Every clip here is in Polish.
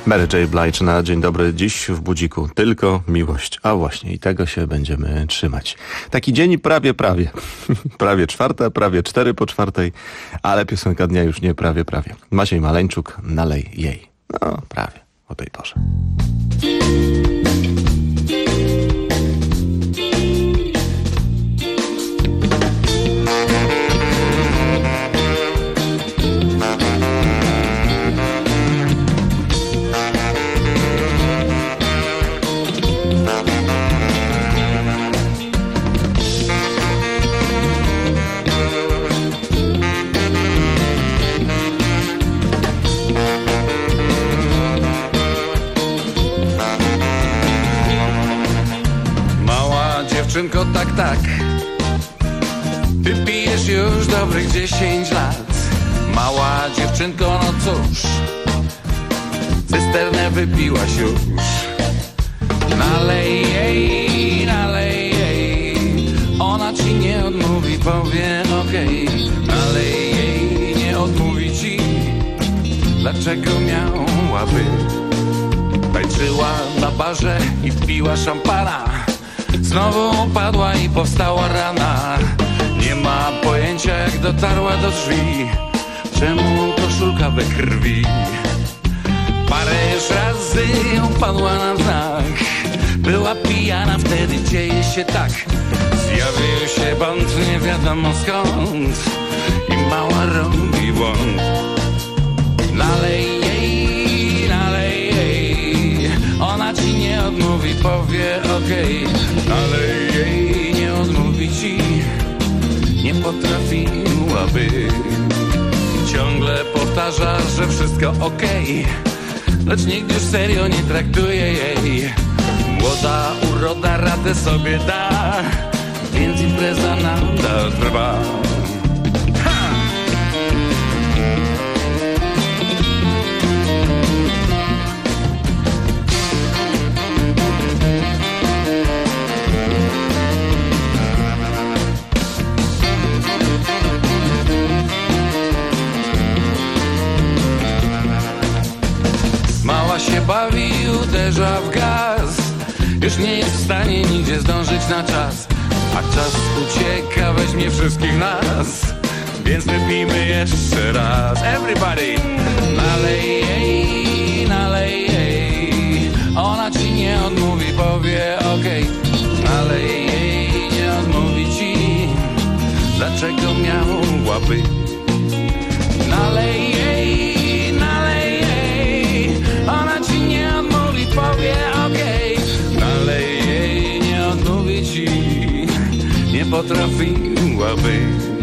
Mary J. Blige na dzień dobry. Dziś w budziku tylko miłość. A właśnie, i tego się będziemy trzymać. Taki dzień prawie. Prawie czwarta, prawie 4 po 4, ale piosenka dnia już nie prawie. Maciej Maleńczuk, nalej jej. No, prawie o tej porze. Dziewczynko, tak, ty pijesz już dobrych 10 lat. Mała dziewczynko, no cóż, cysternę wypiłaś już. Nalej jej, ona ci nie odmówi, powie okej. Nalej jej, nie odmówi ci, dlaczego miałaby. Tańczyła na barze i piła szampana, znowu upadła i powstała rana. Nie ma pojęcia, jak dotarła do drzwi, czemu koszulka we krwi. Parę już razy upadła na znak, była pijana, wtedy dzieje się tak. Zjawił się bądź nie wiadomo skąd i mała robi błąd. Nalej jej, ona ci nie odmówi, powie okej. Nalej jej, nie odmówi ci, nie potrafiłaby. Ciągle powtarza, że wszystko okej, lecz nikt już serio nie traktuje jej. Młoda uroda radę sobie da, więc impreza nadal trwa. Mała się bawi, uderza w gaz, już nie jest w stanie nigdzie zdążyć na czas. A czas ucieka, weźmie wszystkich nas, więc wypijmy jeszcze raz. Everybody! Nalej jej, ona ci nie odmówi, powie okej. Nalej jej, nie odmówi ci, dlaczego miałaby. Nalej jej, ona ci nie odmówi, powie okej. Nalej jej, nie odmówi ci, nie potrafiłaby.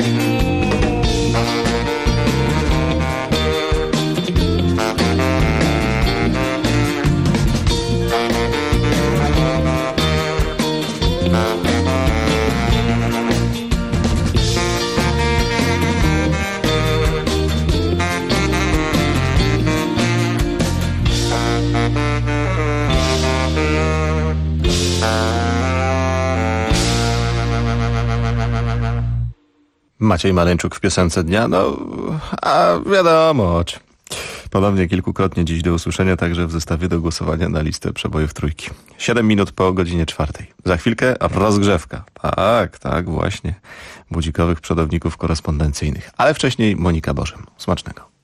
Maciej Maleńczuk w piosence dnia, no, a wiadomo. Ponownie kilkukrotnie dziś do usłyszenia, także w zestawie do głosowania na listę przebojów trójki. 7 minut po godzinie 4. Za chwilkę rozgrzewka. Tak, właśnie. Budzikowych przodowników korespondencyjnych. Ale wcześniej Monika Bożym. Smacznego.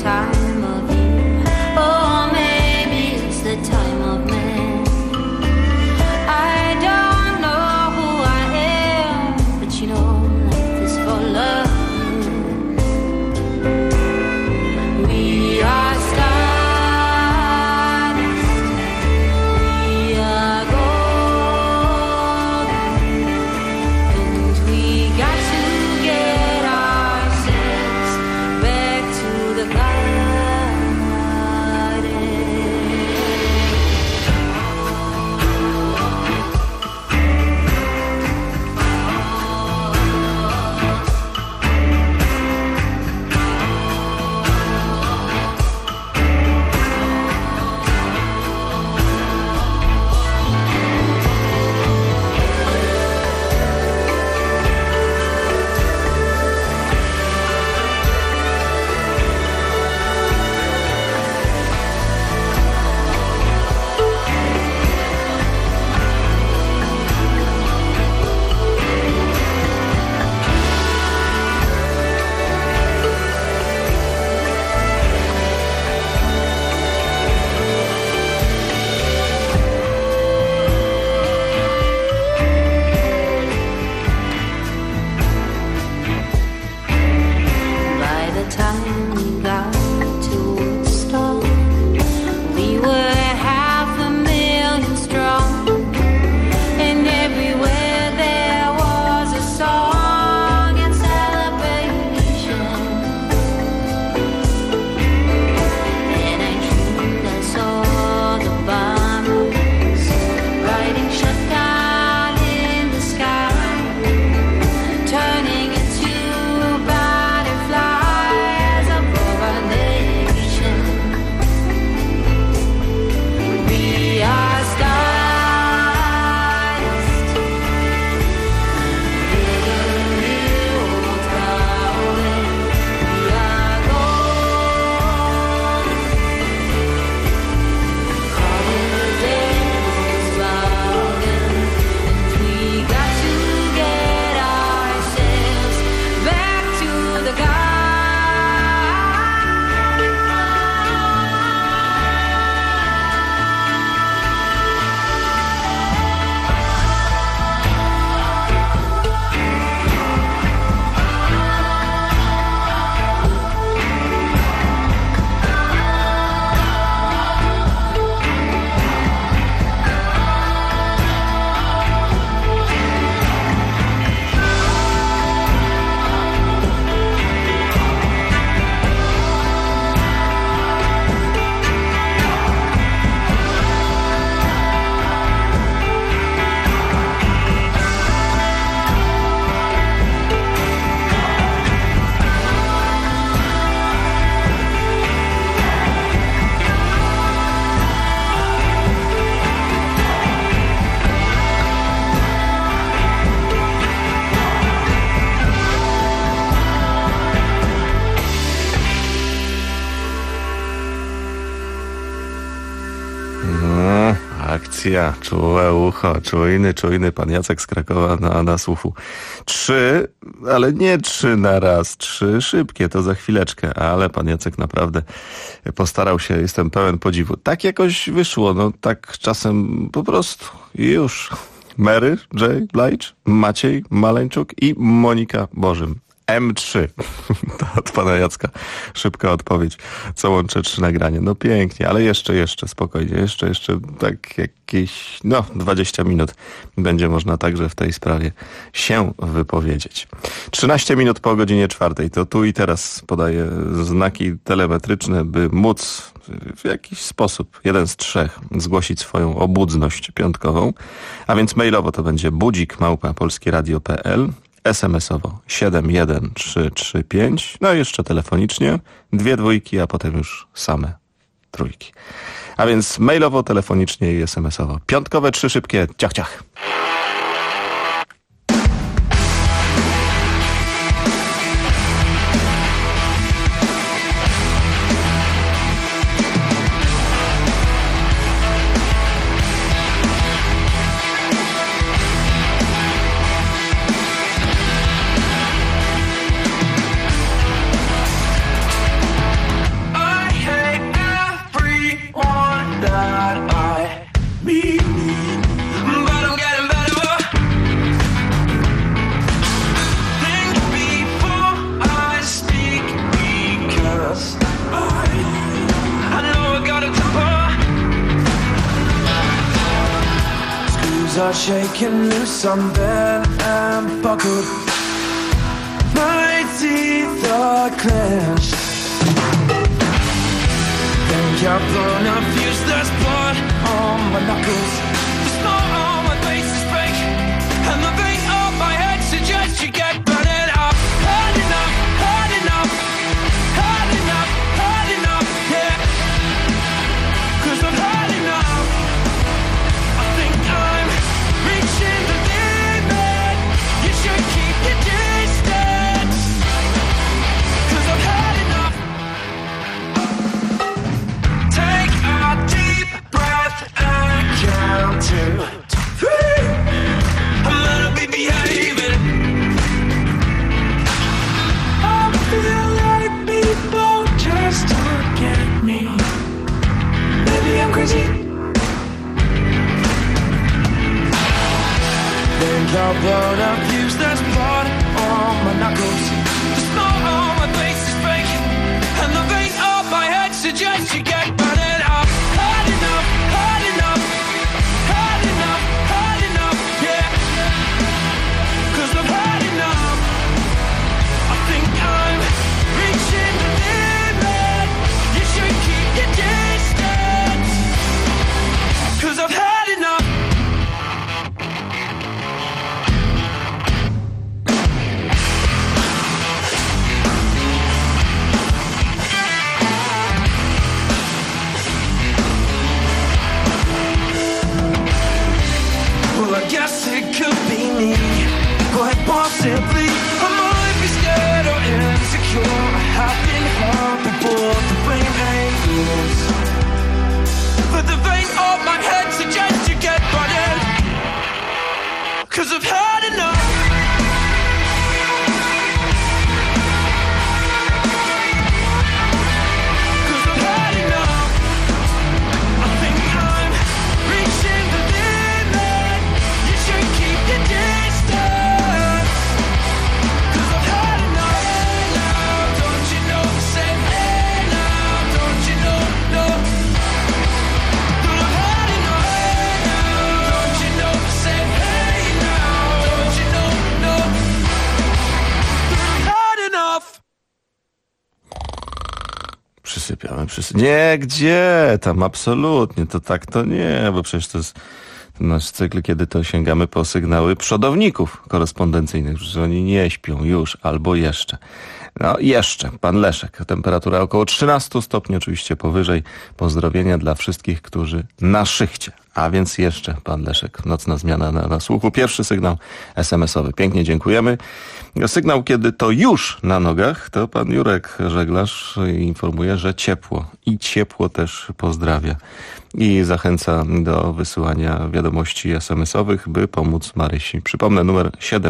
time of year, or maybe it's the time of man. I don't know who I am, but you know life is full of you. We are stars, we are gold, and we got to get ourselves back to the garden. By the time we got to Woodstock, we were 500,000 strong, and everywhere there was a song and celebration. And I dreamed I saw the bombers riding shotgun in the sky, turning into butterflies above our nation. We are stardust, big and new towering. We are gold, calling the devil's bargain. And we got to get ourselves back to the garden. Akcja, czułe ucho, czujny pan Jacek z Krakowa na słuchu. 3, ale nie 3 na raz, 3 szybkie, to za chwileczkę, ale pan Jacek naprawdę postarał się, jestem pełen podziwu. Tak jakoś wyszło, no tak czasem po prostu już. Mary J. Blige, Maciej Maleńczuk i Monika Bożym. M3. To od pana Jacka szybka odpowiedź, co łączy 3 nagranie. No pięknie, ale jeszcze, spokojnie, jeszcze tak jakieś, 20 minut będzie można także w tej sprawie się wypowiedzieć. 13 minut po godzinie 4. To tu i teraz podaję znaki telemetryczne, by móc w jakiś sposób, 1 z 3, zgłosić swoją obudzność piątkową, a więc mailowo to będzie budzik@polskieradio.pl, SMS-owo 71335, no i jeszcze telefonicznie 2 dwójki, a potem już same trójki. A więc mailowo, telefonicznie i SMS-owo. Piątkowe 3 szybkie, ciach, ciach. Oh, me. But I'm getting better. Think before I speak, because I know I got a temper. Screws are shaking loose, I'm bent and buckled. My teeth are clenched. Think I've blown up useless blood on my knuckles. The small on my face is fake, and the vein on my head suggests you get burning up. Hard enough, hard enough, hard enough, hard enough, yeah. 'Cause I've had enough. I think I'm reaching the limit. You should keep your distance, 'cause I've had enough. Take a deep breath and count to 3. I'm gonna be behaving. I feel like people just don't get me. Maybe I'm crazy. Think I'll blow up useless blood on my knuckles. The small on my face is fake, and the vein on my head suggests you get burning up. Hard enough, hard enough, hard enough, hard enough, yeah. 'Cause I've had enough. I think I'm reaching the limit. You should keep your distance, 'cause I've had enough. Well, I guess it could be me, quite possibly. I might be scared or insecure. I have been hurt before, the brain ain't yours. But the vein on my head suggests you get burning, 'cause I've had enough. 'Cause I've had enough. I think I'm reaching the limit. You should keep your distance, 'cause I've had enough. Hey now, don't you know? Say hey now, don't you know? No. That I've had enough. Hey now, don't you know? Say hey now, don't you know? No. That I've had enough. Przysypiamy. Nie, gdzie? Tam absolutnie. To tak to nie, bo przecież to jest nasz cykl, kiedy to sięgamy po sygnały przodowników korespondencyjnych, że oni nie śpią już albo jeszcze. No jeszcze, pan Leszek. Temperatura około 13 stopni, oczywiście powyżej. Pozdrowienia dla wszystkich, którzy na szychcie. A więc jeszcze pan Leszek. Nocna zmiana na słuchu. Pierwszy sygnał SMS-owy. Pięknie dziękujemy. Sygnał, kiedy to już na nogach, to pan Jurek, żeglarz, informuje, że ciepło. I ciepło też pozdrawia. I zachęca do wysyłania wiadomości SMS-owych, by pomóc Marysi. Przypomnę numer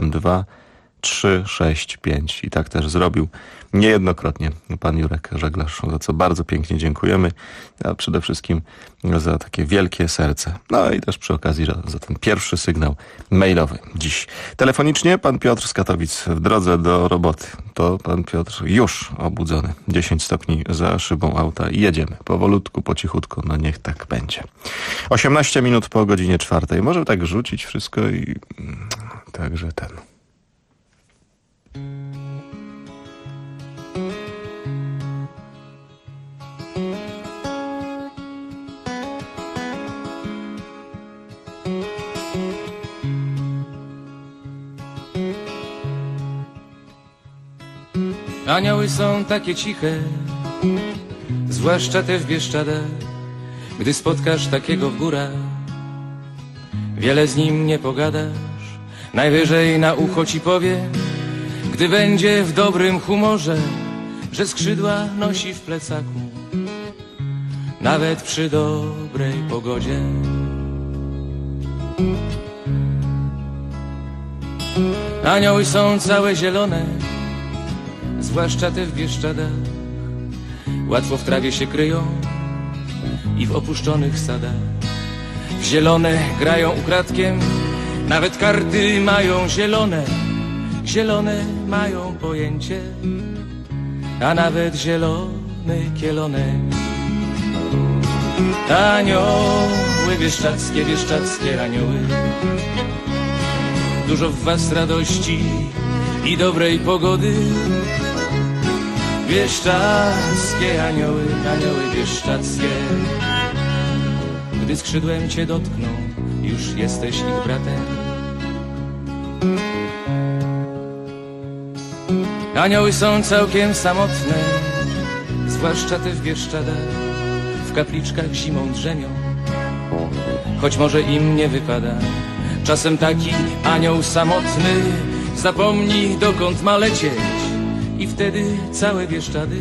72365. I tak też zrobił niejednokrotnie pan Jurek, żeglarz, za co bardzo pięknie dziękujemy. A przede wszystkim za takie wielkie serce. No i też przy okazji za ten pierwszy sygnał mailowy dziś. Telefonicznie pan Piotr z Katowic w drodze do roboty. To pan Piotr już obudzony. 10 stopni za szybą auta i jedziemy. Powolutku, po cichutku. No niech tak będzie. 18 minut po godzinie 4. Może tak rzucić wszystko i także ten. Anioły są takie ciche, zwłaszcza te w Bieszczadach. Gdy spotkasz takiego w górach, wiele z nim nie pogadasz. Najwyżej na ucho ci powie, gdy będzie w dobrym humorze, że skrzydła nosi w plecaku, nawet przy dobrej pogodzie. Anioły są całe zielone, zwłaszcza te w Bieszczadach. Łatwo w trawie się kryją i w opuszczonych sadach. zielone grają ukradkiem, nawet karty mają zielone, zielone mają pojęcie, a nawet zielony kielonek. Anioły wieszczackie, wieszczackie anioły, dużo w was radości i dobrej pogody. Wieszczackie anioły, anioły wieszczackie, gdy skrzydłem cię dotkną, już jesteś ich bratem. Anioły są całkiem samotne, zwłaszcza te w Bieszczadach, w kapliczkach zimą drzemią, choć może im nie wypada. Czasem taki anioł samotny zapomni, dokąd ma lecieć, i wtedy całe Bieszczady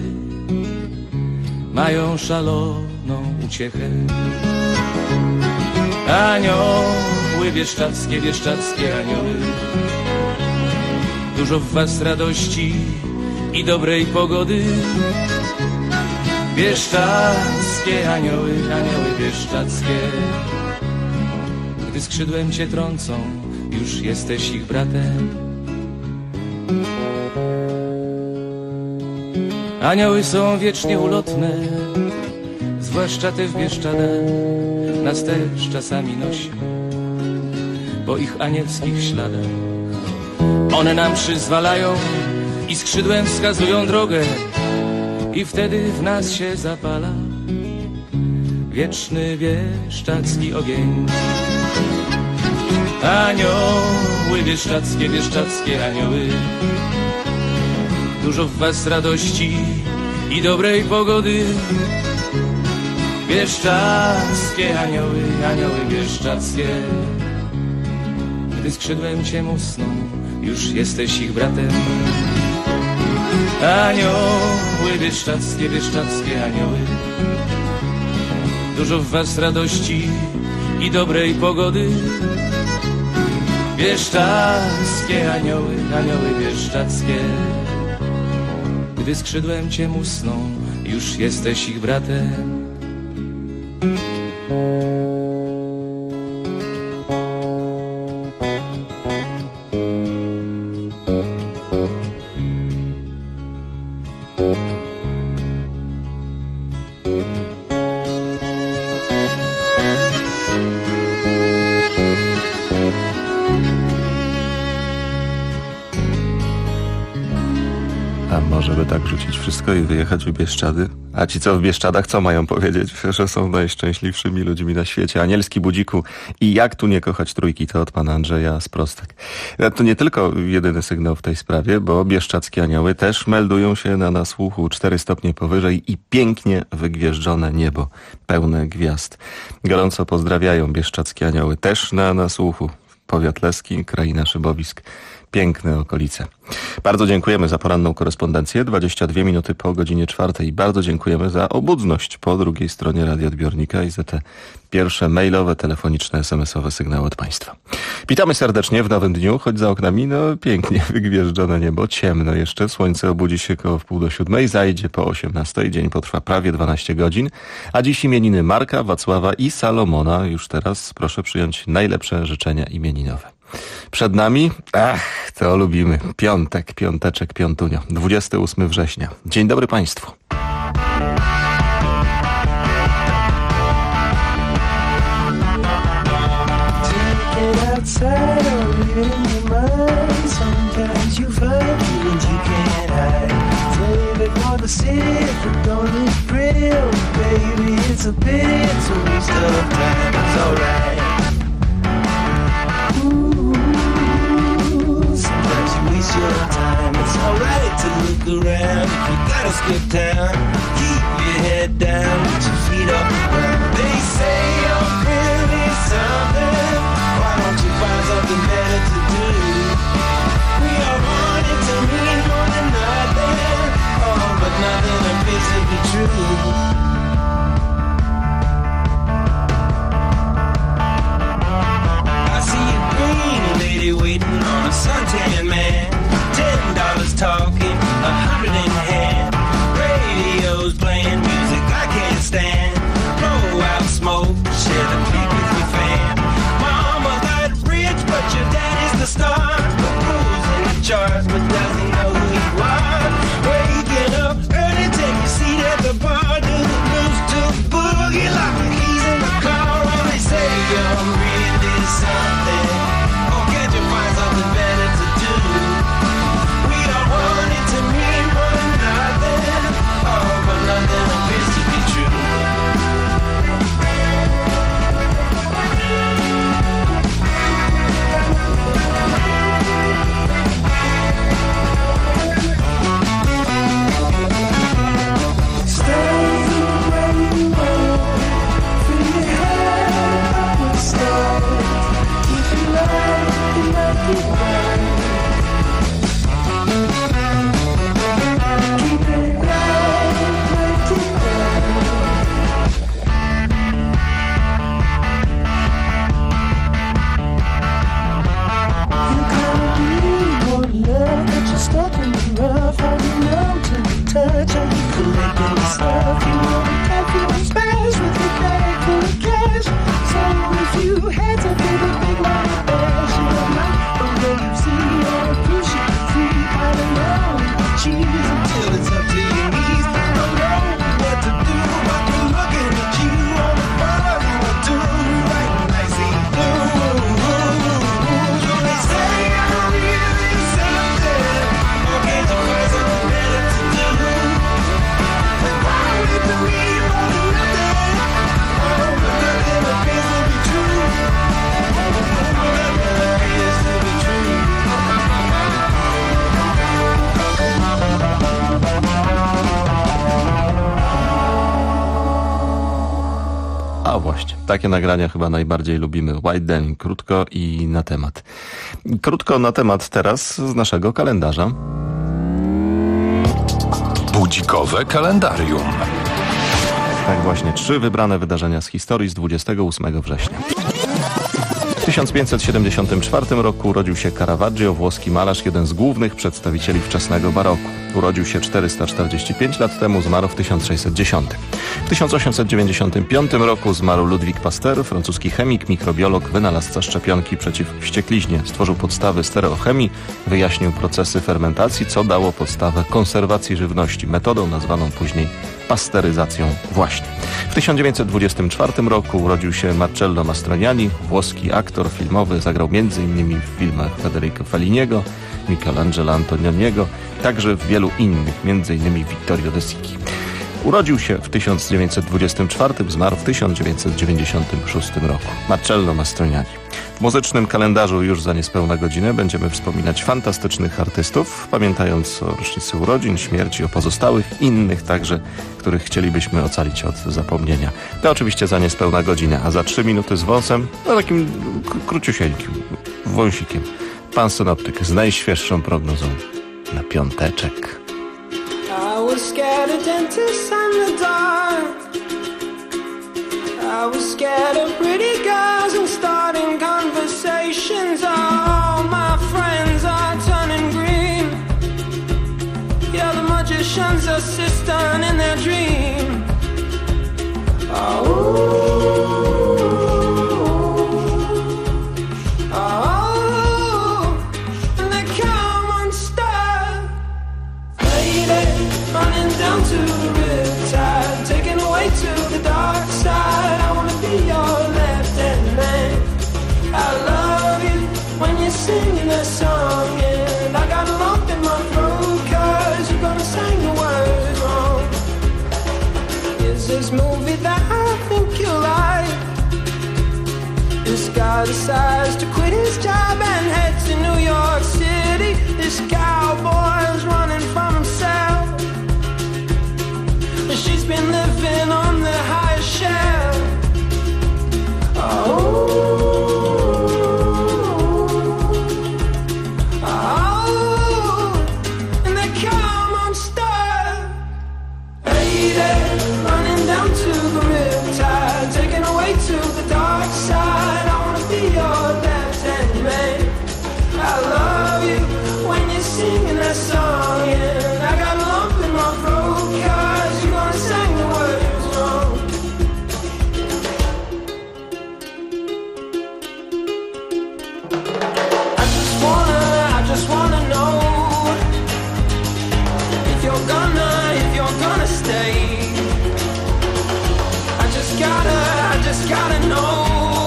mają szaloną uciechę. Anioły wieszczackie, wieszczackie anioły, dużo w was radości i dobrej pogody. Bieszczackie anioły, anioły bieszczackie, gdy skrzydłem cię trącą, już jesteś ich bratem. Anioły są wiecznie ulotne, zwłaszcza te w Bieszczadach, nas też czasami nosi po ich anielskich śladach. One nam przyzwalają i skrzydłem wskazują drogę, i wtedy w nas się zapala wieczny bieszczacki ogień. Anioły wieszczackie, wieszczackie anioły, dużo w was radości i dobrej pogody. Bieszczackie anioły, anioły bieszczackie, gdy skrzydłem cię musną, już jesteś ich bratem. Anioły wieszczackie, wieszczackie anioły, dużo w was radości i dobrej pogody. Bieszczackie anioły, anioły bieszczackie, gdy skrzydłem cię musną, już jesteś ich bratem. Żeby tak rzucić wszystko i wyjechać w Bieszczady? A ci co w Bieszczadach, co mają powiedzieć? Że są najszczęśliwszymi ludźmi na świecie. Anielski budziku i jak tu nie kochać trójki, to od pana Andrzeja Sprostek. To nie tylko jedyny sygnał w tej sprawie, bo bieszczackie anioły też meldują się na nasłuchu 4 stopnie powyżej i pięknie wygwieżdżone niebo, pełne gwiazd. Gorąco pozdrawiają bieszczackie anioły też na nasłuchu. Powiat leski, kraina szybowisk. Piękne okolice. Bardzo dziękujemy za poranną korespondencję. 22 minuty po godzinie 4. Bardzo dziękujemy za obudność po drugiej stronie radioodbiornika i za te pierwsze mailowe, telefoniczne, SMS-owe sygnały od państwa. Witamy serdecznie w nowym dniu, choć za oknami pięknie wygwieżdżone niebo, ciemno jeszcze. Słońce obudzi się koło 6:30, zajdzie po 18:00. Dzień potrwa prawie 12 godzin. A dziś imieniny Marka, Wacława i Salomona. Już teraz proszę przyjąć najlepsze życzenia imieninowe. Przed nami, to lubimy, piątek, piąteczek, piątunio, 28 września. Dzień dobry państwu. Your time. It's alright to look around. If you gotta skip town, keep your head down, put your feet up the ground. They say you're really something. Why don't you find something better to do? We all want it to mean more than nothing. Oh, but nothing appears to be true. I see a green lady waiting on a suntan man. $10 talking, 100 in hand. Radio yourself. You know everyone's fast with the bag full of cash. So if you had to pay the big money bash, you might forget you see on a cruise ship, free out and on cheese until it's up to your knees. Don't know what to do, but they're looking at you on the bar. You are doing right, nicely blue. They say I'm really something. Okay, the present better to do. And why we believe all the nothing? All the nothing appears to be true. All the nothing appears to be true. A właśnie, takie nagrania chyba najbardziej lubimy. White Denim, krótko i na temat. Krótko na temat teraz z naszego kalendarza. Budzikowe kalendarium. Tak właśnie, 3 wybrane wydarzenia z historii z 28 września. W 1574 roku urodził się Caravaggio, włoski malarz, jeden z głównych przedstawicieli wczesnego baroku. Urodził się 445 lat temu, zmarł w 1610. W 1895 roku zmarł Ludwik Pasteur, francuski chemik, mikrobiolog, wynalazca szczepionki przeciw wściekliźnie. Stworzył podstawy stereochemii, wyjaśnił procesy fermentacji, co dało podstawę konserwacji żywności, metodą nazwaną później pasteryzacją właśnie. W 1924 roku urodził się Marcello Mastroianni, włoski aktor filmowy, zagrał m.in. w filmach Federico Felliniego, Michelangelo Antonioniego, także w wielu innych, m.in. Vittorio De Sichi. Urodził się w 1924, zmarł w 1996 roku. Marcello Mastroianni. W muzycznym kalendarzu już za niespełna godzinę będziemy wspominać fantastycznych artystów, pamiętając o rocznicy urodzin, śmierci, o pozostałych, innych także, których chcielibyśmy ocalić od zapomnienia. To oczywiście za niespełna godzinę, a za 3 minuty z wąsem, no takim króciusieńkim, wąsikiem, pan synoptyk z najświeższą prognozą na piąteczek. I was scared of dentists and the dark. I was scared of pretty girls and starting conversations. All my friends are turning green. Yeah, the magician's assistant in their dream. And they come unstuck. Lady, running down to the riptide, taken away to the dark side. I wanna be your left-hand man. I love you when you're singing that song, and I got a lump in my throat 'cause you're gonna sing the words wrong. Is this movie that I think you like? This guy decides to quit his job and head to New York City. This cowboy's running from himself. She's been living on the highest shelf. And they come unstuck. Lady, running down to the riptide, taken away to the dark side. I wanna be your left-hand man. I love you when you're singing that song, and I got a lump in my throat 'cause you're gonna sing the words wrong. I just wanna know if you're gonna stay. I just gotta know.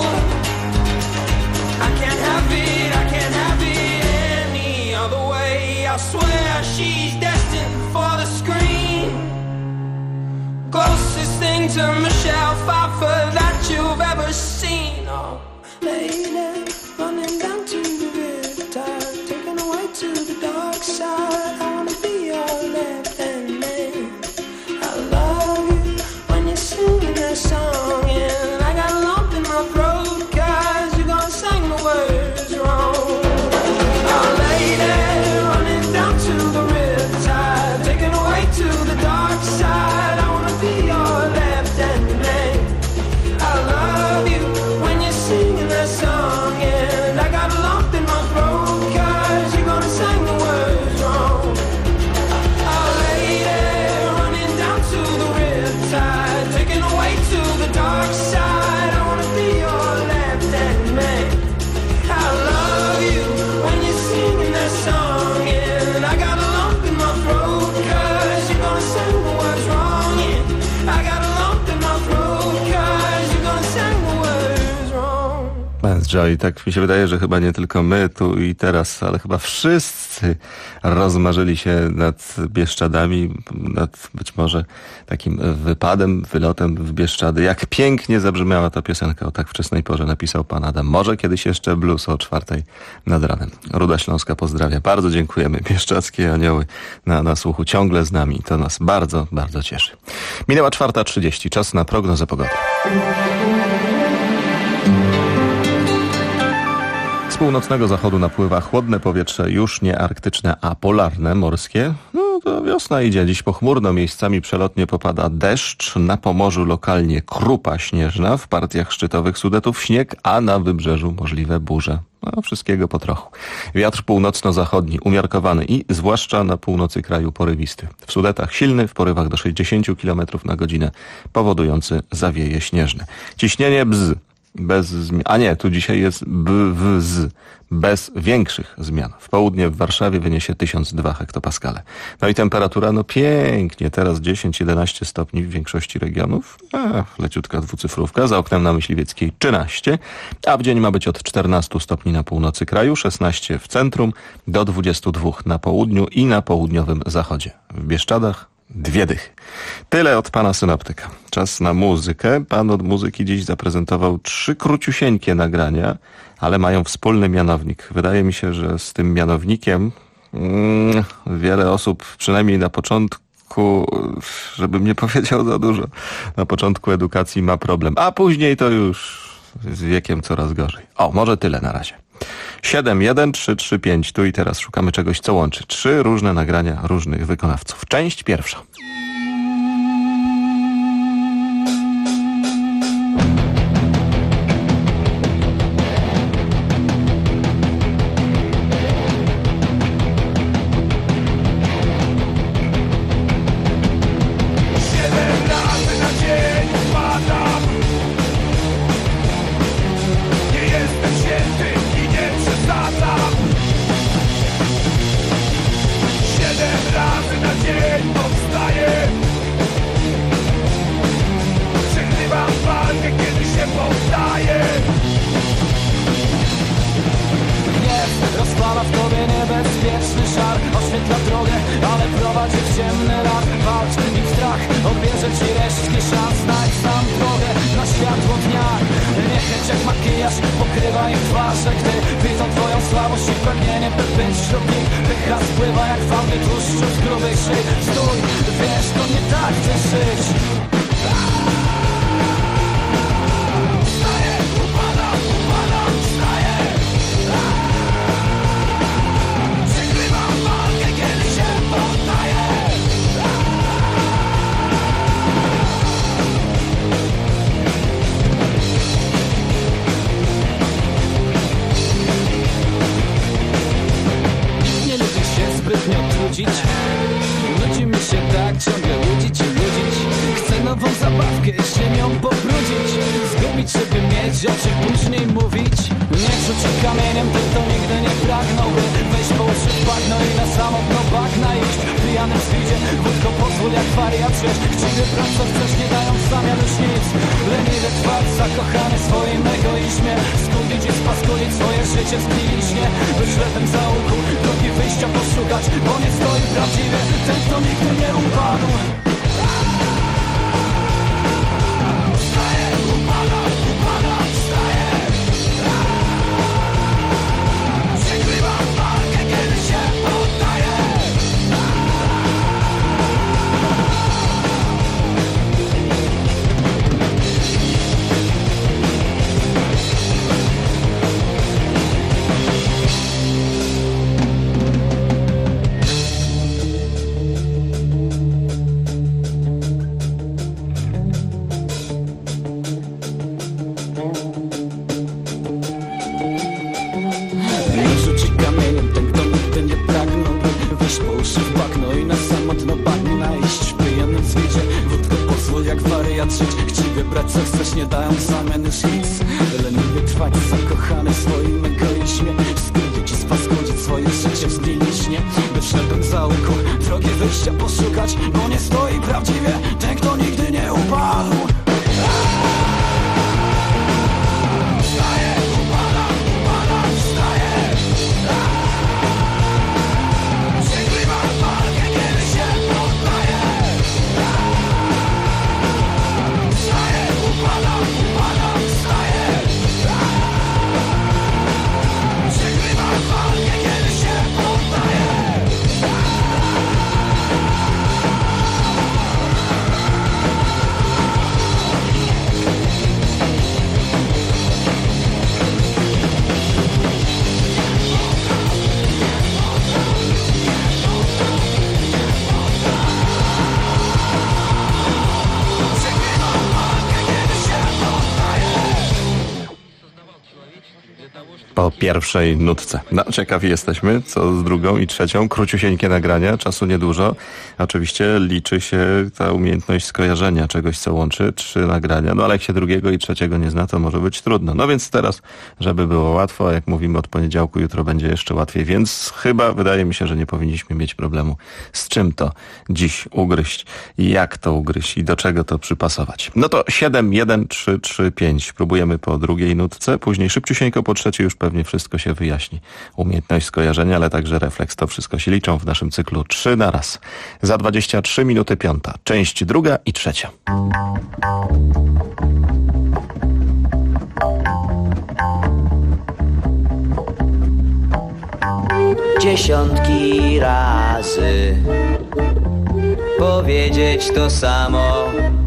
I can't have it any other way. I swear she's destined for the screen. Closest thing to Michelle Pfeiffer that you've ever seen. Oh, lady, running down to the riptide, taken away to the dark side. I wanna be your left-hand man. I love you when you're singing that song, and I got a lump in my throat 'cause you're gonna sing the words wrong. Oh, lady, running down to the riptide, taken away to the dark side. I wanna be your left-hand man. I love you when you're singing that song, and I got Man's Joy. Tak mi się wydaje, że chyba nie tylko my tu i teraz, ale chyba wszyscy rozmarzyli się nad Bieszczadami, nad być może takim wypadem, wylotem w Bieszczady. Jak pięknie zabrzmiała ta piosenka o tak wczesnej porze, napisał pan Adam. Może kiedyś jeszcze blues o 4 nad ranem. Ruda Śląska pozdrawia. Bardzo dziękujemy. Bieszczadzkie anioły na słuchu ciągle z nami. To nas bardzo, bardzo cieszy. Minęła 4:30. Czas na prognozę pogody. Z północnego zachodu napływa chłodne powietrze, już nie arktyczne, a polarne, morskie. No to wiosna idzie. Dziś pochmurno, miejscami przelotnie popada deszcz, na Pomorzu lokalnie krupa śnieżna, w partiach szczytowych Sudetów śnieg, a na wybrzeżu możliwe burze. No, wszystkiego po trochu. Wiatr północno-zachodni, umiarkowany i zwłaszcza na północy kraju porywisty. W Sudetach silny, w porywach do 60 km na godzinę, powodujący zawieje śnieżne. Ciśnienie bez zmian. A nie, tu dzisiaj jest BWZ. Bez większych zmian. W południe w Warszawie wyniesie 1002 hektopaskale. No i temperatura, no pięknie. Teraz 10-11 stopni w większości regionów. Leciutka dwucyfrówka. Za oknem na Myśliwieckiej 13. A w dzień ma być od 14 stopni na północy kraju, 16 w centrum, do 22 na południu i na południowym zachodzie. W Bieszczadach 2 dychy. Tyle od pana synoptyka. Czas na muzykę. Pan od muzyki dziś zaprezentował 3 króciusieńkie nagrania, ale mają wspólny mianownik. Wydaje mi się, że z tym mianownikiem wiele osób, przynajmniej na początku, żebym nie powiedział za dużo, na początku edukacji ma problem, a później to już z wiekiem coraz gorzej. O, może tyle na razie. 71335. Tu i teraz szukamy czegoś, co łączy 3 różne nagrania różnych wykonawców. Część pierwsza. Nudzi mi się tak ciągle łudzić i ludzić. Chcę nową zabawkę, ziemią pobrudzić, zgubić, żeby mieć o czym później mówić. Nie rzuci kamieniem, ten to nigdy nie pragnąłby wejść po uszy w bagno i na samotną bagna iść. Pijany w widzie, wódko pozwól jak wariat żyć. Chciwy brać co chcesz, nie dając w zamian już nic. Leniwy trwać, zakochany w swoim egoizmie, skupić i spaskulić swoje życie w tkliźnie. Wyślę tym zaułku, drogi wyjścia poszukać, bo nie stoi prawdziwie ten, kto nigdy nie upadł. Chciwy brać co chcesz, nie dają w zamian już nic. Leniwy trwać, zakochany w swoim egoizmie, skryć i spaskudzić swoje życie w zgliśnie. Wyszedł ten zaułku, drogi wyjścia poszukać, bo nie stoi prawdziwie ten, kto nigdy nie upadł. Wstaje, upadł. Po pierwszej nutce. No, ciekawi jesteśmy, co z drugą i trzecią. Króciusieńkie nagrania, czasu niedużo. Oczywiście liczy się ta umiejętność skojarzenia czegoś, co łączy 3 nagrania. No ale jak się drugiego i trzeciego nie zna, to może być trudno. No więc teraz, żeby było łatwo, a jak mówimy od poniedziałku, jutro będzie jeszcze łatwiej. Więc chyba wydaje mi się, że nie powinniśmy mieć problemu z czym to dziś ugryźć i jak to ugryźć i do czego to przypasować. No to 7, 1, 3, 3, 5. Próbujemy po drugiej nutce, później szybciusieńko po trzeciej już pewnie wszystko się wyjaśni. Umiejętność skojarzenia, ale także refleks. To wszystko się liczą w naszym cyklu 3 na raz. Za 23 minuty 5. Część druga i trzecia. Dziesiątki razy powiedzieć to samo,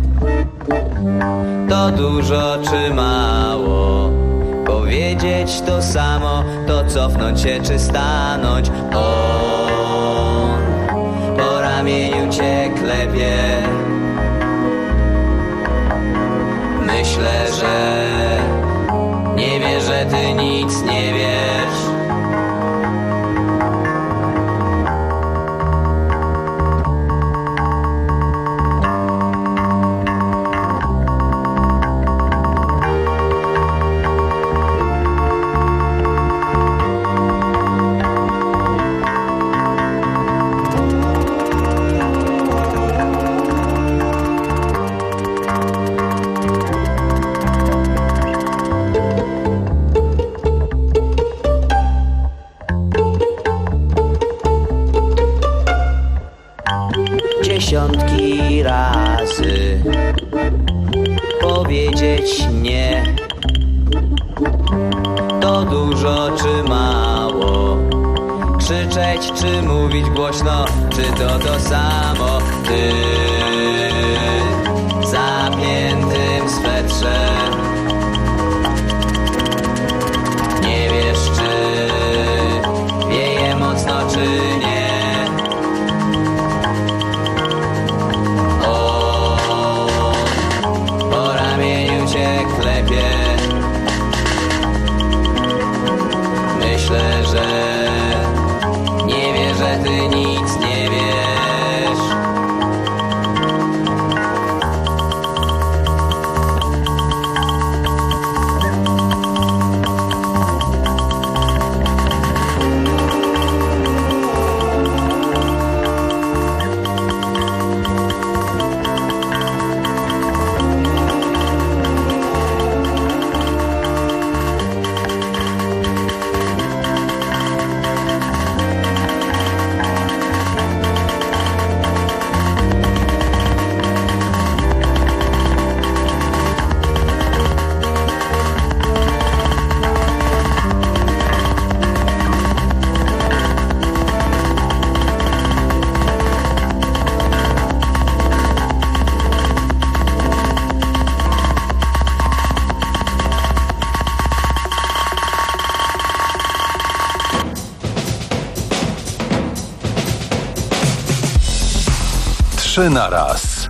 to dużo czy mało. Powiedzieć to samo, to cofnąć się czy stanąć. On po ramieniu cię klepie. Myślę, że nie wie, że ty nic nie wiesz. Dziesiątki razy powiedzieć nie, to dużo czy mało. Krzyczeć czy mówić głośno, czy to samo. Ty w zapiętym swetrze nie wiesz, czy wieje mocno, czy nie. Myślę, że nie wie, że ty nic nie wiesz. Trzy na raz.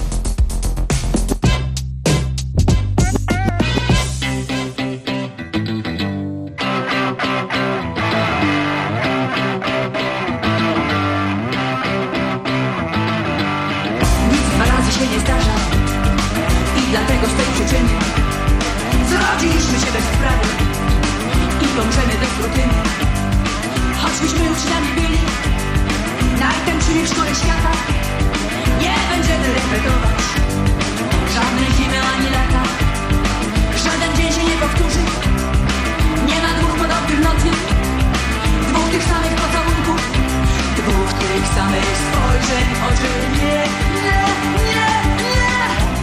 Nic 2 razy się nie zdarza i dlatego z tej przyczyny zrodziliśmy się bez sprawy i dążymy do rutyny. Choćbyśmy uczniami byli najtańszymi w szkole świata, nie będziemy repetować żadnej zimy ani lata. Żaden dzień się nie powtórzy, nie ma 2 podobnych nocy, 2 tych samych pocałunków, 2 tych samych spojrzeń w oczy. Nie, nie, nie, nie.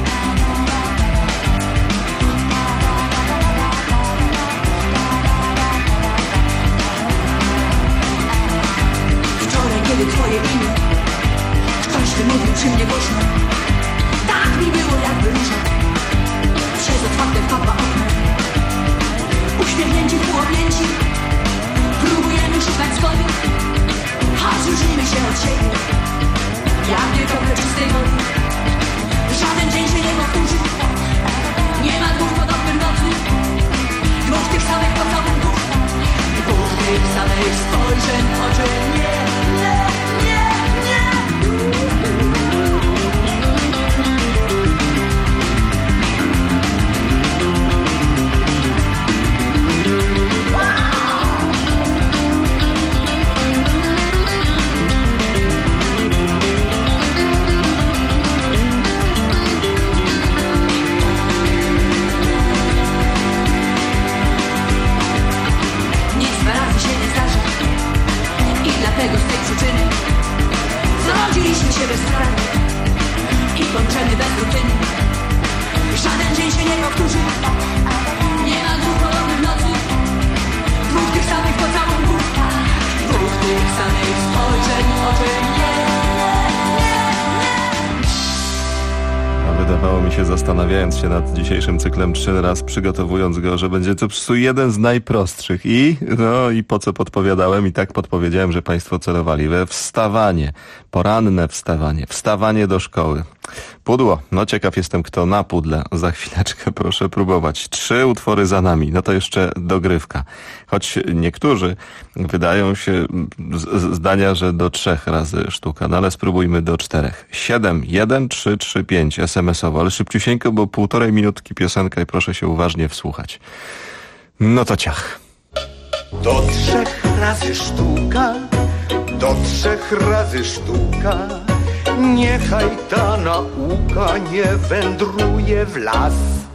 Wczoraj, kiedy twoje imię ktoś wymówił przy mnie głośno, tak mi było jakby róża przez otwarte w papa okno. Uśmiechnięci, półobjęci, próbujemy szukać zgody, choć różnimy się od siebie jak nie trochę czystej wody. Żaden dzień się nie powtórzy, nie ma 2 podobnych nocy, 2 tych samych pocałunków, oczy nie. Wydawało mi się, zastanawiając się nad dzisiejszym cyklem 3 raz, przygotowując go, że będzie to po prostu jeden z najprostszych. I po co podpowiadałem? I tak podpowiedziałem, że państwo celowali we wstawanie, poranne wstawanie, wstawanie do szkoły. Pudło. No ciekaw jestem, kto na pudle. Za chwileczkę proszę próbować. 3 utwory za nami. No to jeszcze dogrywka. Choć niektórzy wydają się zdania, że do 3 razy sztuka. No ale spróbujmy do 4. 7, 1, 3, 3, 5 SMS-owo. Ale szybciusieńko, bo 1,5 minutki piosenka i proszę się uważnie wsłuchać. No to ciach. Do 3 razy sztuka, do 3 razy sztuka. Niechaj ta nauka nie wędruje w las.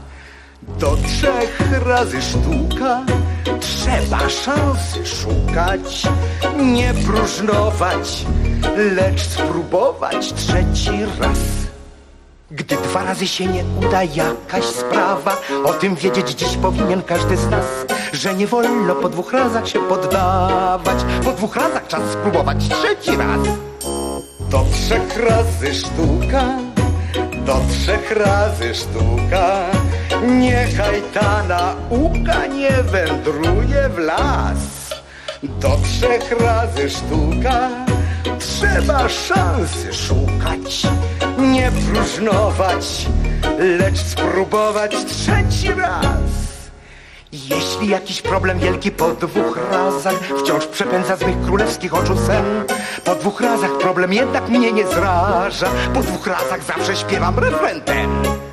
Do 3 razy sztuka, trzeba szansy szukać. Nie próżnować, lecz spróbować 3 raz. Gdy 2 razy się nie uda jakaś sprawa, o tym wiedzieć dziś powinien każdy z nas, że nie wolno po 2 razach się poddawać. Po 2 razach czas spróbować 3 raz. Do 3 razy sztuka, do 3 razy sztuka. Niechaj ta nauka nie wędruje w las. Do 3 razy sztuka, trzeba szansy szukać. Nie próżnować, lecz spróbować 3 raz. Jeśli jakiś problem wielki po 2 razach wciąż przepędza z mych królewskich oczu sen, po 2 razach problem jednak mnie nie zraża. Po 2 razach zawsze śpiewam refren ten.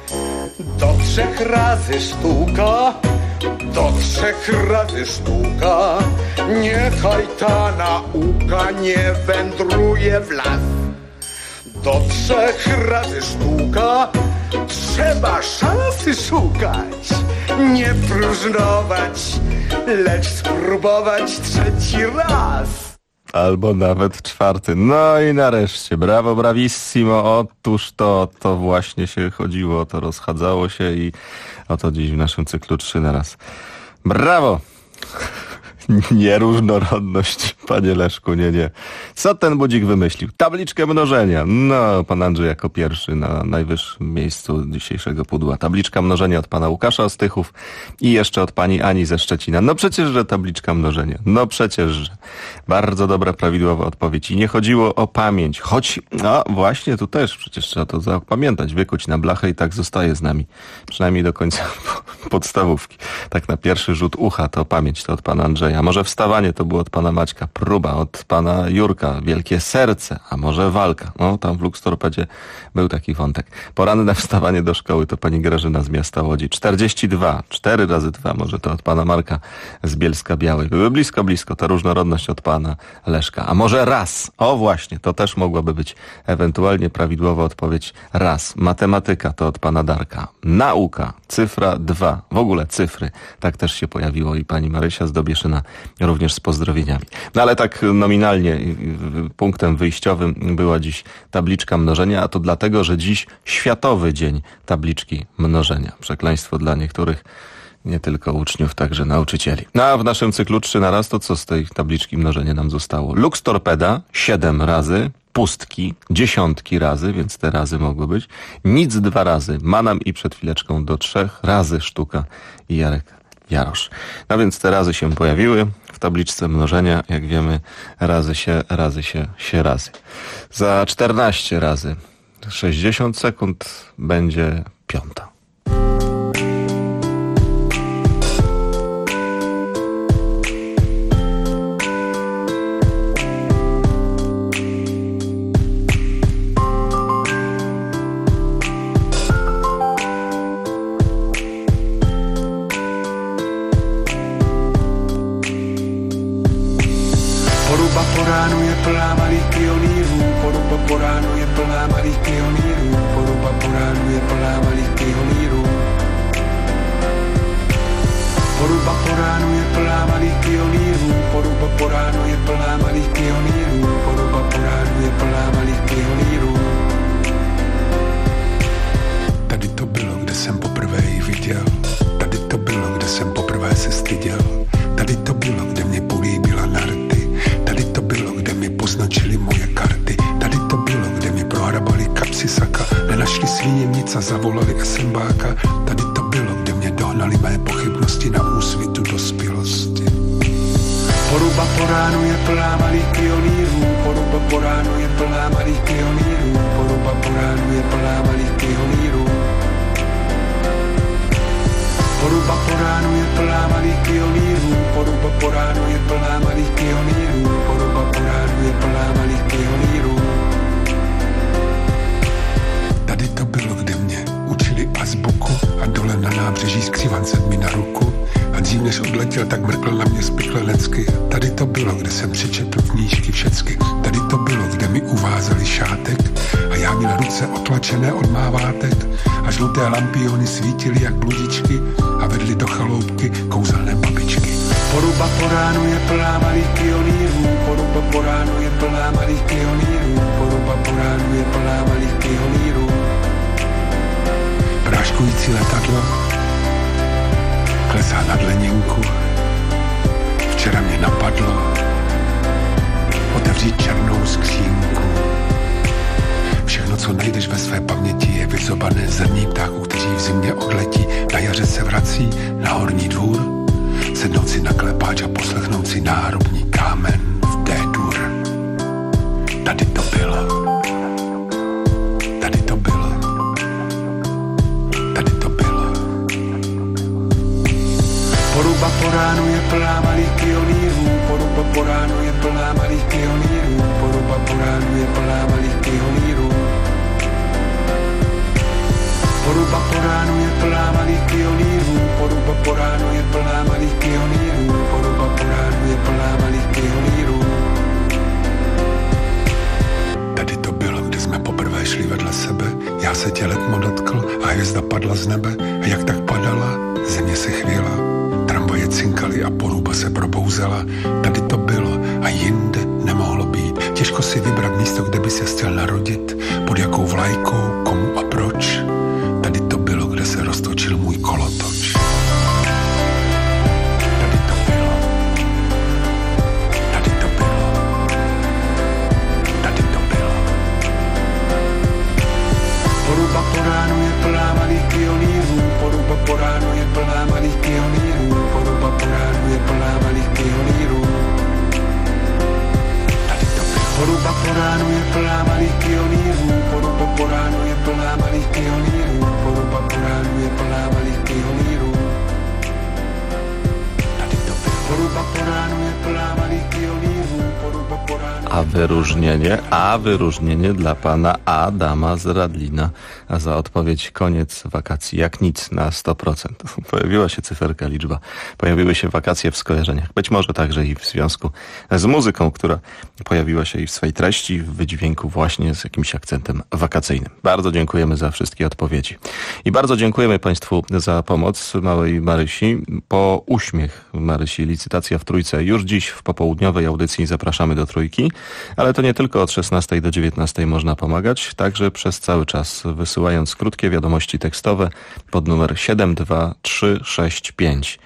Do 3 razy sztuka, do 3 razy sztuka. Niechaj ta nauka nie wędruje w las. Do 3 razy sztuka, trzeba szansy szukać. Nie próżnować, lecz spróbować 3 raz. Albo nawet 4. No i nareszcie, brawo, bravissimo. Otóż to właśnie się chodziło, to rozchadzało się i oto dziś w naszym cyklu 3 na raz. Brawo! Nieróżnorodność, panie Leszku, nie. Co ten budzik wymyślił? Tabliczkę mnożenia. No, pan Andrzej jako pierwszy na najwyższym miejscu dzisiejszego pudła. Tabliczka mnożenia od pana Łukasza Ostychów i jeszcze od pani Ani ze Szczecina. No przecież, że tabliczka mnożenia. No przecież, że. Bardzo dobra, prawidłowa odpowiedź. I nie chodziło o pamięć. Choć, no właśnie tu też przecież trzeba to zapamiętać. Wykuć na blachę i tak zostaje z nami. Przynajmniej do końca podstawówki. Tak na pierwszy rzut ucha to pamięć, to od pana Andrzeja. A może wstawanie to było od pana Maćka, próba od pana Jurka, wielkie serce, a może walka. No tam w Luxtorpedzie był taki wątek. Poranne wstawanie do szkoły to pani Grażyna z miasta Łodzi. 42, 4 razy 2, może to od pana Marka z Bielska Białej. Były blisko, ta różnorodność od pana Leszka. A może raz? O właśnie, to też mogłaby być ewentualnie prawidłowa odpowiedź raz. Matematyka to od pana Darka. Nauka, cyfra 2, w ogóle cyfry. Tak też się pojawiło i pani Marysia z Dobieszyna również z pozdrowieniami. No ale tak nominalnie punktem wyjściowym była dziś tabliczka mnożenia, a to dlatego, że dziś Światowy Dzień Tabliczki Mnożenia. Przekleństwo dla niektórych, nie tylko uczniów, także nauczycieli. No a w naszym cyklu 3 na raz to co z tej tabliczki mnożenia nam zostało? Luxtorpeda 7 razy, pustki 10 razy, więc te razy mogły być. Nic 2 razy, Manam i przed chwileczką do 3 razy sztuka i Jarek Jarosz. No więc te razy się pojawiły w tabliczce mnożenia. Jak wiemy, razy się. Za 14 razy 60 sekund będzie 5. Poruba po ránu je plná malých pionýrů, poruba po ránu je plná malých pionýrů, poruba po ránu je plná malých pionýrů. Poruba po ránu je plná malých pionýrů, poruba po ránu je plná malých pionýrů, poruba po ránu je plná malých pionýrů. Tady to bylo, kde jsem poprvé ji viděl, tady to bylo, kde jsem poprvé se styděl, tady to bylo, kde mě políbila na rty, tady to bylo, kde mi poznačili moje karty. a zavolali SMBáka. Tady to bylo, kde mě dohnali mé pochybnosti na úsvitu dospělosti. Poruba po ránu je plná malých pionýrů, poruba po ránu je plná malých pionýrů, poruba po ránu je plná malých pionýrů. Poruba po ránu je plná malých pionýrů, poruba po ránu je plná malých pionýrů, poruba po ránu je plná malých pionýrů. Tady to bylo, kde mě učili azbuku a dole na nábřeží skřívancem mi na ruku. A dřív než odletěl, tak mrkl na mě spichlenecky. Tady to bylo, kde jsem přečetl knížky všecky. Tady to bylo, kde mi uvázali šátek a já měl ruce otlačené od mávátek a žluté lampiony svítily jak bludičky a vedly do chaloupky kouzelné babičky. Poruba po ránu je plná malých pionýrů, poruba po ránu je plná malých pionýrů, poruba po ránu je plná malých pionýrů. Práškující letadlo klesá nad Leninku. Včera mě napadlo otevřít černou skřínku. Všechno, co najdeš ve své paměti, je vyzobané zrní ptáků, kteří v zimě odletí. Na jaře se vrací na horní dvůr, sednout si na klepáč a poslechnout si náhrobní kámen v D-dur. Tady to bylo. Tady to bylo. Tady to bylo. Poruba po ránu je plná malých pionýrů, poruba po ránu je plná malých pionýrů, poruba po ránu je plná malých pionýrů. Poruba po ránu je plná malých pionýrů, poruba po ránu je plná malých pionýrů, poruba po ránu je plná malých pionýrů. Tady to bylo, kde jsme poprvé šli vedle sebe, já se tě letmo dotkl a hvězda padla z nebe a jak tak padala, země se chvěla, tramvaje cinkaly a poruba se probouzela. Tady to bylo a jinde nemohlo být. Těžko si vybrat místo, kde by se chtěl narodit, pod jakou vlajkou, komu a proč. Tady to bylo, kde se roztočil můj kolotoč. Tady to bylo. Tady to bylo. Tady to bylo. Poruba po ránu je plná malých pionýrů, poruba po ránu je plná malých pionýrů, poruba po ránu je plná malých pionýrů. Tady to bylo. Poruba po ránu je plná malých pionýrů, poruba po ránu je plná malých pionýrů, poruba po ránu je plná malých pionýrů. Tady to bylo. Poruba po ránu je plná malých pionýrů, poruba po ránu. A wyróżnienie dla pana Adama z Radlina. A za odpowiedź koniec wakacji, jak nic, na 100%. Pojawiła się cyferka, liczba. Pojawiły się wakacje w skojarzeniach. Być może także i w związku z muzyką, która pojawiła się i w swej treści, w wydźwięku właśnie z jakimś akcentem wakacyjnym. Bardzo dziękujemy za wszystkie odpowiedzi. I bardzo dziękujemy państwu za pomoc małej Marysi. Po uśmiech Marysi licytacja w Trójce już dziś w popołudniowej audycji Zapraszamy do Trójki. Ale to nie tylko od 16 do 19 można pomagać, także przez cały czas wysyłając krótkie wiadomości tekstowe pod numer 72365.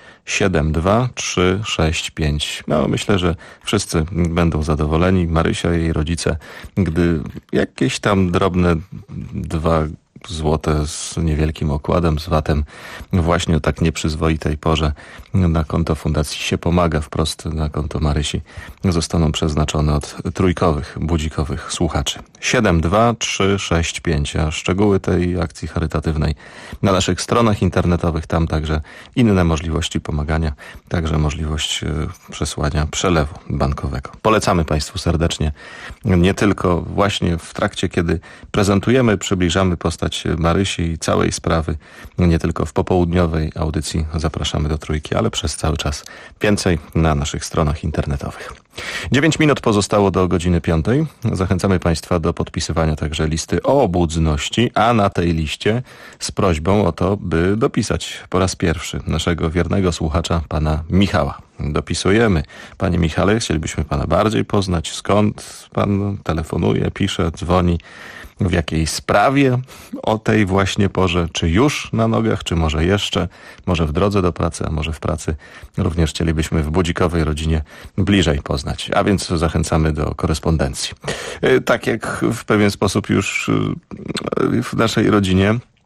72365. No, myślę, że wszyscy będą zadowoleni. Marysia i jej rodzice, gdy jakieś tam drobne 2 złote z niewielkim okładem, z VAT-em właśnie o tak nieprzyzwoitej porze na konto Fundacji się pomaga, wprost na konto Marysi zostaną przeznaczone od trójkowych, budzikowych słuchaczy. 72365, a szczegóły tej akcji charytatywnej na naszych stronach internetowych, tam także inne możliwości pomagania, także możliwość przesłania przelewu bankowego. Polecamy państwu serdecznie, nie tylko właśnie w trakcie, kiedy prezentujemy, przybliżamy postać Marysi i całej sprawy, nie tylko w popołudniowej audycji Zapraszamy do Trójki, ale przez cały czas więcej na naszych stronach internetowych. 9 minut pozostało do godziny 5. Zachęcamy państwa do podpisywania także listy o obłudności, a na tej liście z prośbą o to, by dopisać po raz pierwszy naszego wiernego słuchacza, pana Michała. Dopisujemy. Panie Michale, chcielibyśmy pana bardziej poznać. Skąd pan telefonuje, pisze, dzwoni? W jakiej sprawie o tej właśnie porze, czy już na nogach, czy może jeszcze, może w drodze do pracy, a może w pracy również chcielibyśmy w budzikowej rodzinie bliżej poznać, a więc zachęcamy do korespondencji. Tak jak w pewien sposób już w naszej rodzinie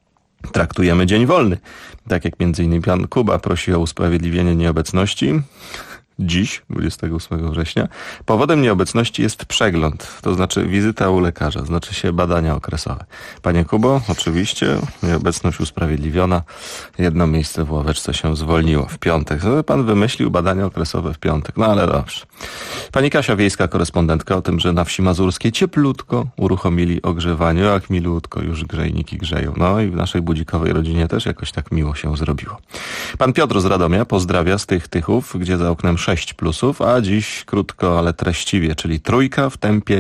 traktujemy dzień wolny. Tak jak m.in. pan Kuba prosi o usprawiedliwienie nieobecności. Dziś, 28 września, powodem nieobecności jest przegląd, to znaczy wizyta u lekarza, znaczy się badania okresowe. Panie Kubo, oczywiście, nieobecność usprawiedliwiona, jedno miejsce w ławeczce się zwolniło w piątek. Pan wymyślił badania okresowe w piątek, no ale dobrze. Pani Kasia Wiejska, korespondentka, o tym, że na wsi mazurskiej cieplutko uruchomili ogrzewanie, jak milutko, już grzejniki grzeją. No i w naszej budzikowej rodzinie też jakoś tak miło się zrobiło. Pan Piotr z Radomia pozdrawia z tych Tychów, gdzie za oknem 6 plusów, a dziś krótko, ale treściwie, czyli trójka w tempie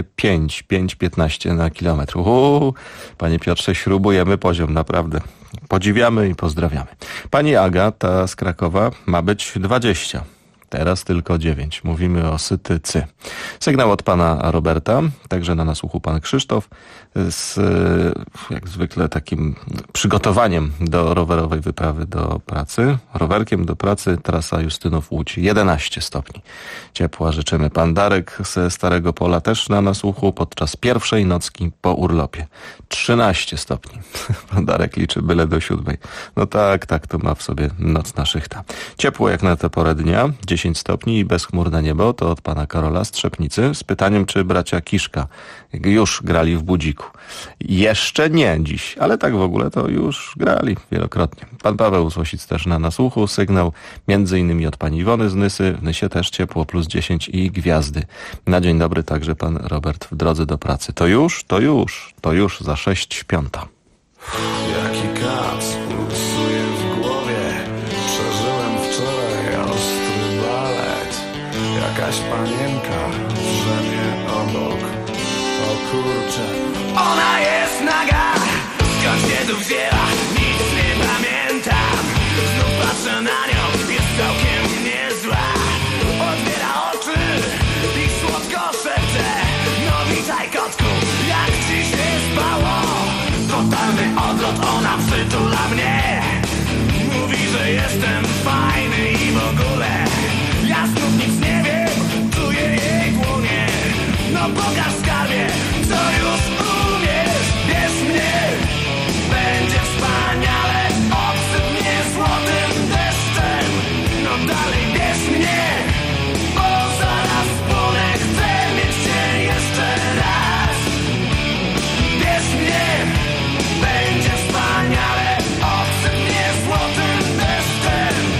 5,15 na kilometr. Panie Piotrze, śrubujemy poziom, naprawdę. Podziwiamy i pozdrawiamy. Pani Aga, ta z Krakowa, ma być 20. Teraz tylko 9. Mówimy o Sytycy. Sygnał od pana Roberta, także na nasłuchu pan Krzysztof, z jak zwykle takim przygotowaniem do rowerowej wyprawy do pracy. Rowerkiem do pracy trasa Justynów-Łódź 11 stopni. Ciepła życzymy. Pan Darek ze Starego Pola też na nasłuchu podczas pierwszej nocki po urlopie. 13 stopni. Pan Darek liczy byle do 7. No tak, to ma w sobie nocna szychta. Ciepło jak na tę porę dnia, 10 stopni i bezchmurne niebo, to od pana Karola z Trzepnicy z pytaniem, czy bracia Kiszka już grali w Budziku. Jeszcze nie dziś, ale tak w ogóle to już grali wielokrotnie. Pan Paweł z Łosic też na nasłuchu, sygnał między innymi od pani Iwony z Nysy, w Nysie też ciepło, +10 i gwiazdy. Na dzień dobry także pan Robert w drodze do pracy. To już za 6:05. Jaki kac pulsuje w głowie. Przeżyłem wczoraj ostry balet. Jakaś panienka drzemie obok. O kurczę, Ona jest naga, skąd się tu wzięła, nic nie pamiętam. Znów patrzę na nią, jest całkiem niezła. Otwiera oczy i słodko szepcze: no witaj kotku, jak ci się spało? Totalny odlot, ona przytula mnie. Mówi, że jestem fajny i w ogóle. Ja znów nic nie wiem, czuję jej dłonie. No pokaż skarbie, co już umiesz. Bierz mnie, będzie wspaniale. Obsyp mnie złotym deszczem. No dalej bierz mnie, bo zaraz płonę. Chcę mieć cię jeszcze raz. Bierz mnie, będzie wspaniale. Obsyp mnie złotym deszczem.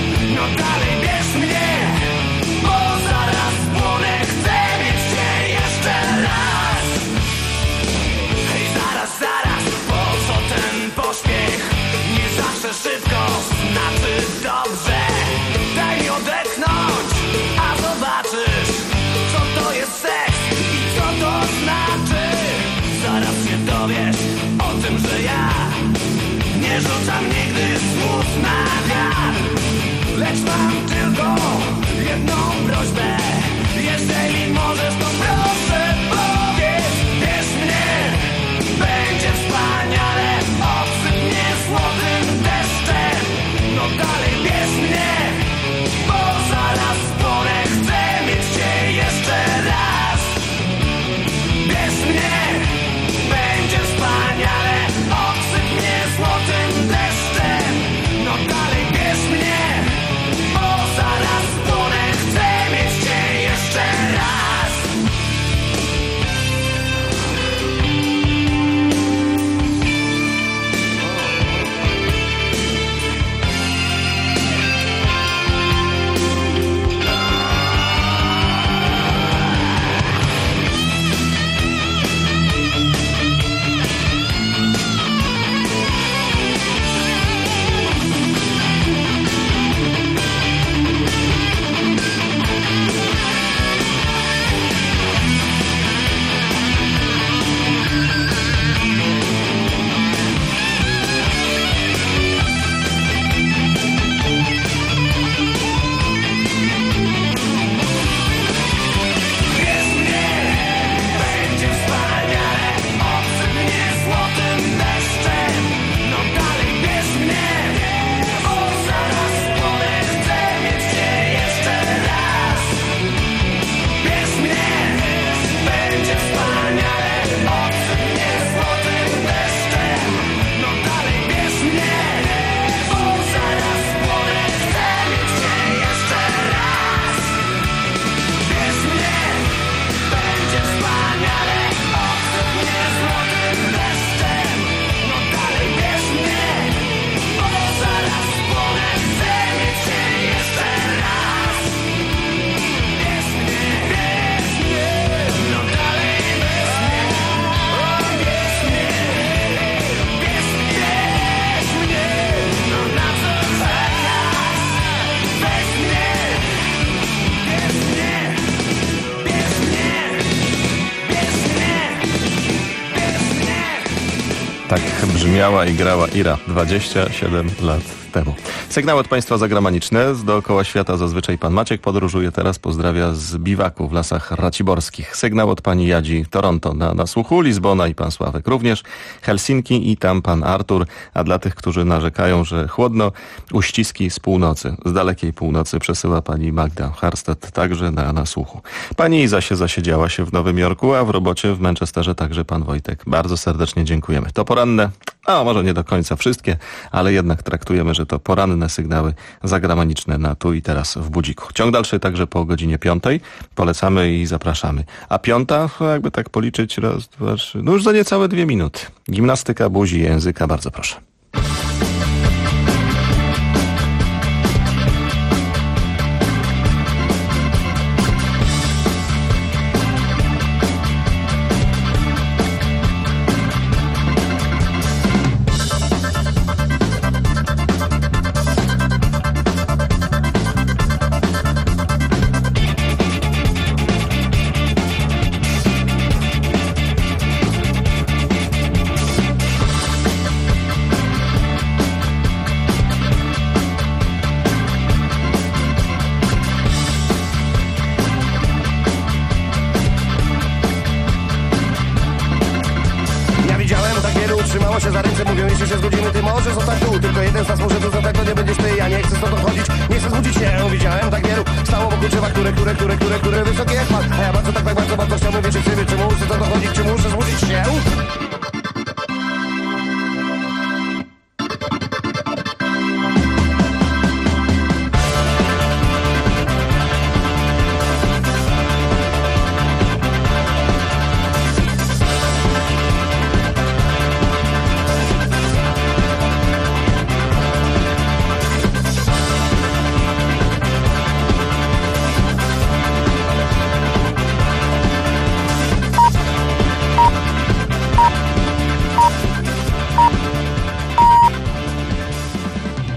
Tak brzmiała i grała Ira 27 lat temu. Sygnały od państwa zagraniczne. Z dookoła świata zazwyczaj pan Maciek podróżuje teraz. Pozdrawia z biwaku w Lasach Raciborskich. Sygnał od pani Jadzi Toronto na słuchu. Lizbona i pan Sławek również. Helsinki i tam pan Artur. A dla tych, którzy narzekają, że chłodno, uściski z północy. Z dalekiej północy przesyła pani Magda Harstedt także na słuchu. Pani Iza się zasiedziała się w Nowym Jorku, a w robocie w Manchesterze także pan Wojtek. Bardzo serdecznie dziękujemy. To poranne, a może nie do końca wszystkie, ale jednak traktujemy, że to poranne sygnały zagraniczne na tu i teraz w Budziku. Ciąg dalszy także po godzinie 5. Polecamy i zapraszamy. A 5, jakby tak policzyć, raz, dwa, trzy, no już za niecałe 2 minuty. Gimnastyka buzi i języka, bardzo proszę. Trzymało się za ręce, mówią, jeśli się zgodzimy, ty możesz zostać tu. Tylko jeden z nas może tu zostać, to nie będziesz ty. Ja nie chcę stąd odchodzić, nie chcę zbudzić się. Widziałem tak wielu, stało wokół drzewa, które wysokie jak pan. A ja bardzo, tak bardzo chciałbym wiedzieć, czemu chcę stąd odchodzić, czemu